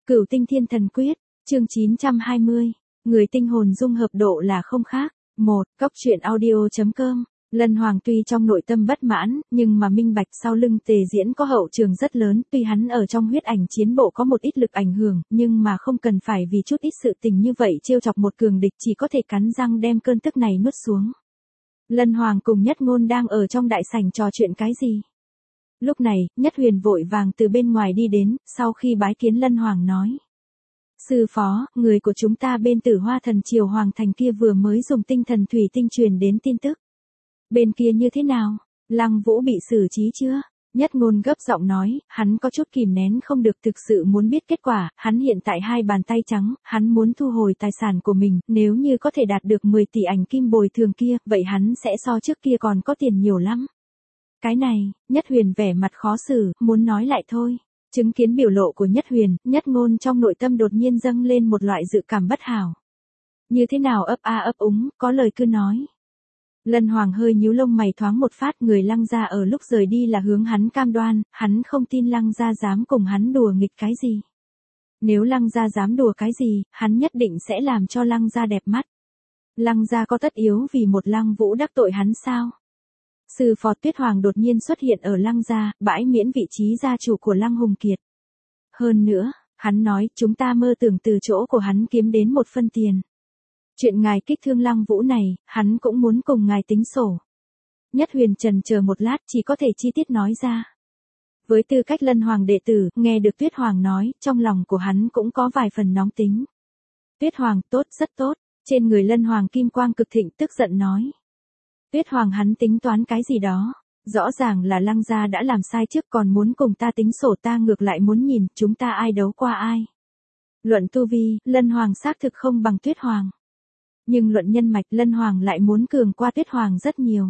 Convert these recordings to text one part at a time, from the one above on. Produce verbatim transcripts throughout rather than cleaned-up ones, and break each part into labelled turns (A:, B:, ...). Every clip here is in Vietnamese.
A: Cửu tinh thiên thần quyết, chương chín trăm hai mươi, người tinh hồn dung hợp độ là không khác. một. Cốc truyện audio.com. Lân Hoàng tuy trong nội tâm bất mãn, nhưng mà minh bạch sau lưng Tề Diễn có hậu trường rất lớn, tuy hắn ở trong huyết ảnh chiến bộ có một ít lực ảnh hưởng, nhưng mà không cần phải vì chút ít sự tình như vậy trêu chọc một cường địch, chỉ có thể cắn răng đem cơn tức này nuốt xuống. Lân Hoàng cùng Nhất Ngôn đang ở trong đại sảnh trò chuyện cái gì? Lúc này, Nhất Huyền vội vàng từ bên ngoài đi đến, sau khi bái kiến Lân Hoàng nói. Sư phó, người của chúng ta bên Tử Hoa Thần Triều Hoàng Thành kia vừa mới dùng tinh thần thủy tinh truyền đến tin tức. Bên kia như thế nào? Lăng Vũ bị xử trí chưa? Nhất Ngôn gấp giọng nói, hắn có chút kìm nén không được, thực sự muốn biết kết quả, hắn hiện tại hai bàn tay trắng, hắn muốn thu hồi tài sản của mình, nếu như có thể đạt được mười tỷ ảnh kim bồi thường kia, vậy hắn sẽ so trước kia còn có tiền nhiều lắm. Cái này, Nhất Huyền vẻ mặt khó xử, muốn nói lại thôi. Chứng kiến biểu lộ của Nhất Huyền, Nhất Ngôn trong nội tâm đột nhiên dâng lên một loại dự cảm bất hảo. Như thế nào ấp a ấp úng, có lời cứ nói. Lân Hoàng hơi nhíu lông mày thoáng một phát, người Lăng gia ở lúc rời đi là hướng hắn cam đoan, hắn không tin Lăng gia dám cùng hắn đùa nghịch cái gì. Nếu Lăng gia dám đùa cái gì, hắn nhất định sẽ làm cho Lăng gia đẹp mắt. Lăng gia có tất yếu vì một Lăng Vũ đắc tội hắn sao? Sư phó Tuyết Hoàng đột nhiên xuất hiện ở Lăng gia, bãi miễn vị trí gia chủ của Lăng Hùng Kiệt. Hơn nữa, hắn nói, chúng ta mơ tưởng từ chỗ của hắn kiếm đến một phân tiền. Chuyện ngài kích thương Lăng Vũ này, hắn cũng muốn cùng ngài tính sổ. Nhất Huyền trần chờ một lát, chỉ có thể chi tiết nói ra. Với tư cách Lân Hoàng đệ tử, nghe được Tuyết Hoàng nói, trong lòng của hắn cũng có vài phần nóng tính. Tuyết Hoàng, tốt, rất tốt. Trên người Lân Hoàng kim quang cực thịnh, tức giận nói. Tuyết Hoàng, hắn tính toán cái gì đó? Rõ ràng là Lăng gia đã làm sai trước, còn muốn cùng ta tính sổ, ta ngược lại muốn nhìn, chúng ta ai đấu qua ai. Luận tu vi, Lân Hoàng xác thực không bằng Tuyết Hoàng. Nhưng luận nhân mạch, Lân Hoàng lại muốn cường qua Tuyết Hoàng rất nhiều.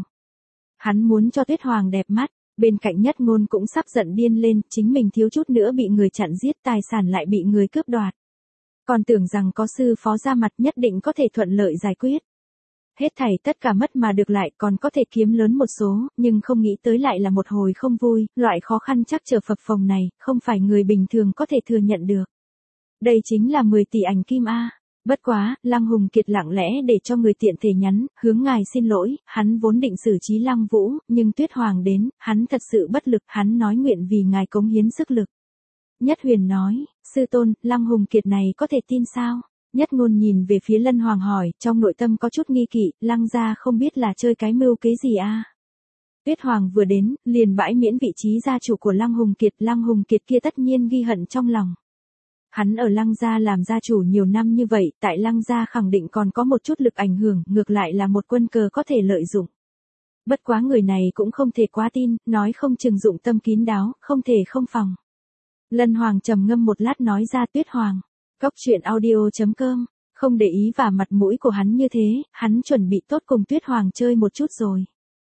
A: Hắn muốn cho Tuyết Hoàng đẹp mắt, bên cạnh Nhất Ngôn cũng sắp giận điên lên, chính mình thiếu chút nữa bị người chặn giết, tài sản lại bị người cướp đoạt. Còn tưởng rằng có sư phó ra mặt nhất định có thể thuận lợi giải quyết. Hết thảy tất cả mất mà được lại, còn có thể kiếm lớn một số, nhưng không nghĩ tới lại là một hồi không vui, loại khó khăn chắc trở phập phồng này, không phải người bình thường có thể thừa nhận được. Đây chính là mười tỷ ảnh kim A. Bất quá, Lăng Hùng Kiệt lặng lẽ để cho người tiện thể nhắn, hướng ngài xin lỗi, hắn vốn định xử trí Lăng Vũ, nhưng Tuyết Hoàng đến, hắn thật sự bất lực, hắn nói nguyện vì ngài cống hiến sức lực. Nhất Huyền nói, sư tôn, Lăng Hùng Kiệt này có thể tin sao? Nhất Ngôn nhìn về phía Lân Hoàng hỏi, trong nội tâm có chút nghi kỵ, Lăng gia không biết là chơi cái mưu kế gì a? Tuyết Hoàng vừa đến, liền bãi miễn vị trí gia chủ của Lăng Hùng Kiệt, Lăng Hùng Kiệt kia tất nhiên ghi hận trong lòng. Hắn ở Lăng gia làm gia chủ nhiều năm như vậy, tại Lăng gia khẳng định còn có một chút lực ảnh hưởng, ngược lại là một quân cờ có thể lợi dụng. Bất quá người này cũng không thể quá tin, nói không chừng dụng tâm kín đáo, không thể không phòng. Lân Hoàng trầm ngâm một lát nói ra, Tuyết Hoàng. Cốc truyện audio.com, không để ý vào mặt mũi của hắn như thế, hắn chuẩn bị tốt cùng Tuyết Hoàng chơi một chút rồi.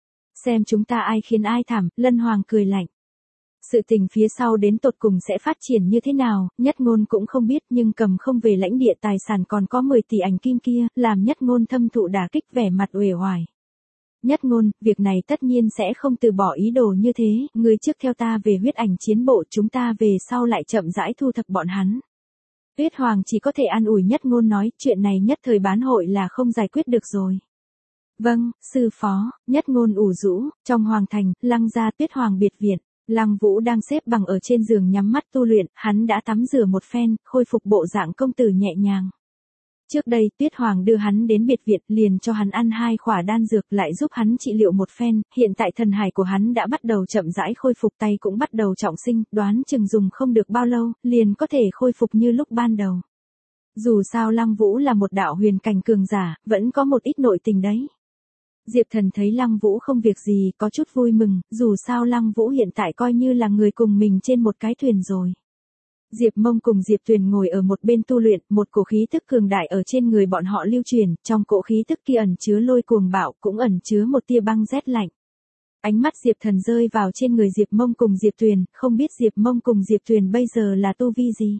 A: Xem chúng ta ai khiến ai thảm, Lân Hoàng cười lạnh. Sự tình phía sau đến tột cùng sẽ phát triển như thế nào, Nhất Ngôn cũng không biết, nhưng cầm không về lãnh địa tài sản còn có mười tỷ ảnh kim kia, làm Nhất Ngôn thâm thụ đả kích, vẻ mặt uể oải. Nhất Ngôn, việc này tất nhiên sẽ không từ bỏ ý đồ như thế, ngươi trước theo ta về huyết ảnh chiến bộ, chúng ta về sau lại chậm rãi thu thập bọn hắn. Tuyết Hoàng chỉ có thể an ủi Nhất Ngôn nói, chuyện này nhất thời bán hội là không giải quyết được rồi. Vâng, sư phó. Nhất Ngôn ủ rũ, trong hoàng thành, Lăng gia Tuyết Hoàng biệt viện, Lăng Vũ đang xếp bằng ở trên giường nhắm mắt tu luyện, hắn đã tắm rửa một phen, khôi phục bộ dạng công tử nhẹ nhàng. Trước đây, Tuyết Hoàng đưa hắn đến biệt viện, liền cho hắn ăn hai khỏa đan dược, lại giúp hắn trị liệu một phen, hiện tại thần hải của hắn đã bắt đầu chậm rãi khôi phục, tay cũng bắt đầu trọng sinh, đoán chừng dùng không được bao lâu, liền có thể khôi phục như lúc ban đầu. Dù sao Lăng Vũ là một đạo huyền cảnh cường giả, vẫn có một ít nội tình đấy. Diệp Thần thấy Lăng Vũ không việc gì, có chút vui mừng, dù sao Lăng Vũ hiện tại coi như là người cùng mình trên một cái thuyền rồi. Diệp Mông cùng Diệp Tuyền ngồi ở một bên tu luyện, một cổ khí tức cường đại ở trên người bọn họ lưu truyền, trong cổ khí tức kia ẩn chứa lôi cuồng bạo, cũng ẩn chứa một tia băng rét lạnh. Ánh mắt Diệp Thần rơi vào trên người Diệp Mông cùng Diệp Tuyền, không biết Diệp Mông cùng Diệp Tuyền bây giờ là tu vi gì.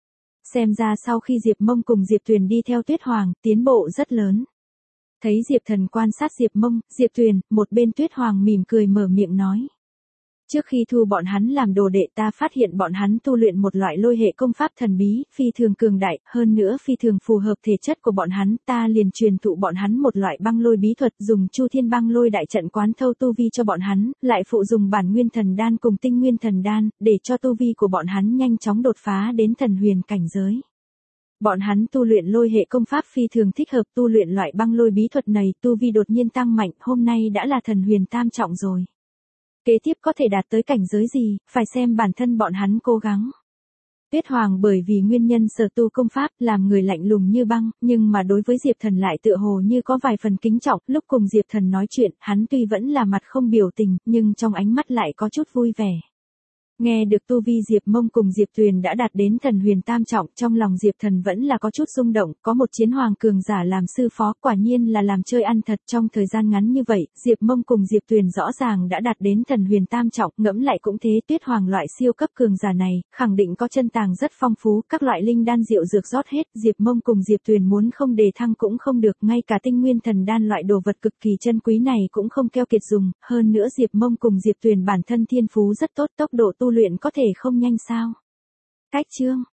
A: Xem ra sau khi Diệp Mông cùng Diệp Tuyền đi theo Tuyết Hoàng, tiến bộ rất lớn. Thấy Diệp Thần quan sát Diệp Mông, Diệp Tuyền, một bên Tuyết Hoàng mỉm cười mở miệng nói. Trước khi thu bọn hắn làm đồ đệ ta phát hiện bọn hắn tu luyện một loại lôi hệ công pháp thần bí, phi thường cường đại, hơn nữa phi thường phù hợp thể chất của bọn hắn, ta liền truyền thụ bọn hắn một loại băng lôi bí thuật, dùng Chu Thiên băng lôi đại trận quán thâu tu vi cho bọn hắn, lại phụ dùng bản nguyên thần đan cùng tinh nguyên thần đan, để cho tu vi của bọn hắn nhanh chóng đột phá đến thần huyền cảnh giới. Bọn hắn tu luyện lôi hệ công pháp phi thường thích hợp tu luyện loại băng lôi bí thuật này, tu vi đột nhiên tăng mạnh, hôm nay đã là thần huyền tam trọng rồi. Kế tiếp có thể đạt tới cảnh giới gì, phải xem bản thân bọn hắn cố gắng. Tuyết Hoàng bởi vì nguyên nhân sở tu công pháp, làm người lạnh lùng như băng, nhưng mà đối với Diệp Thần lại tựa hồ như có vài phần kính trọng, lúc cùng Diệp Thần nói chuyện, hắn tuy vẫn là mặt không biểu tình, nhưng trong ánh mắt lại có chút vui vẻ. Nghe được tu vi Diệp Mông cùng Diệp Tuyền đã đạt đến thần huyền tam trọng, trong lòng Diệp Thần vẫn là có chút rung động, có một chiến hoàng cường giả làm sư phó, quả nhiên là làm chơi ăn thật. Trong thời gian ngắn như vậy, Diệp Mông cùng Diệp Tuyền rõ ràng đã đạt đến thần huyền tam trọng, ngẫm lại cũng thế, Tuyết Hoàng loại siêu cấp cường giả này, khẳng định có chân tàng rất phong phú, các loại linh đan diệu dược rót hết, Diệp Mông cùng Diệp Tuyền muốn không đề thăng cũng không được, ngay cả tinh nguyên thần đan loại đồ vật cực kỳ chân quý này cũng không keo kiệt dùng, hơn nữa Diệp Mông cùng Diệp Tuyền bản thân thiên phú rất tốt, tốc độ tu luyện có thể không nhanh sao? Cách chương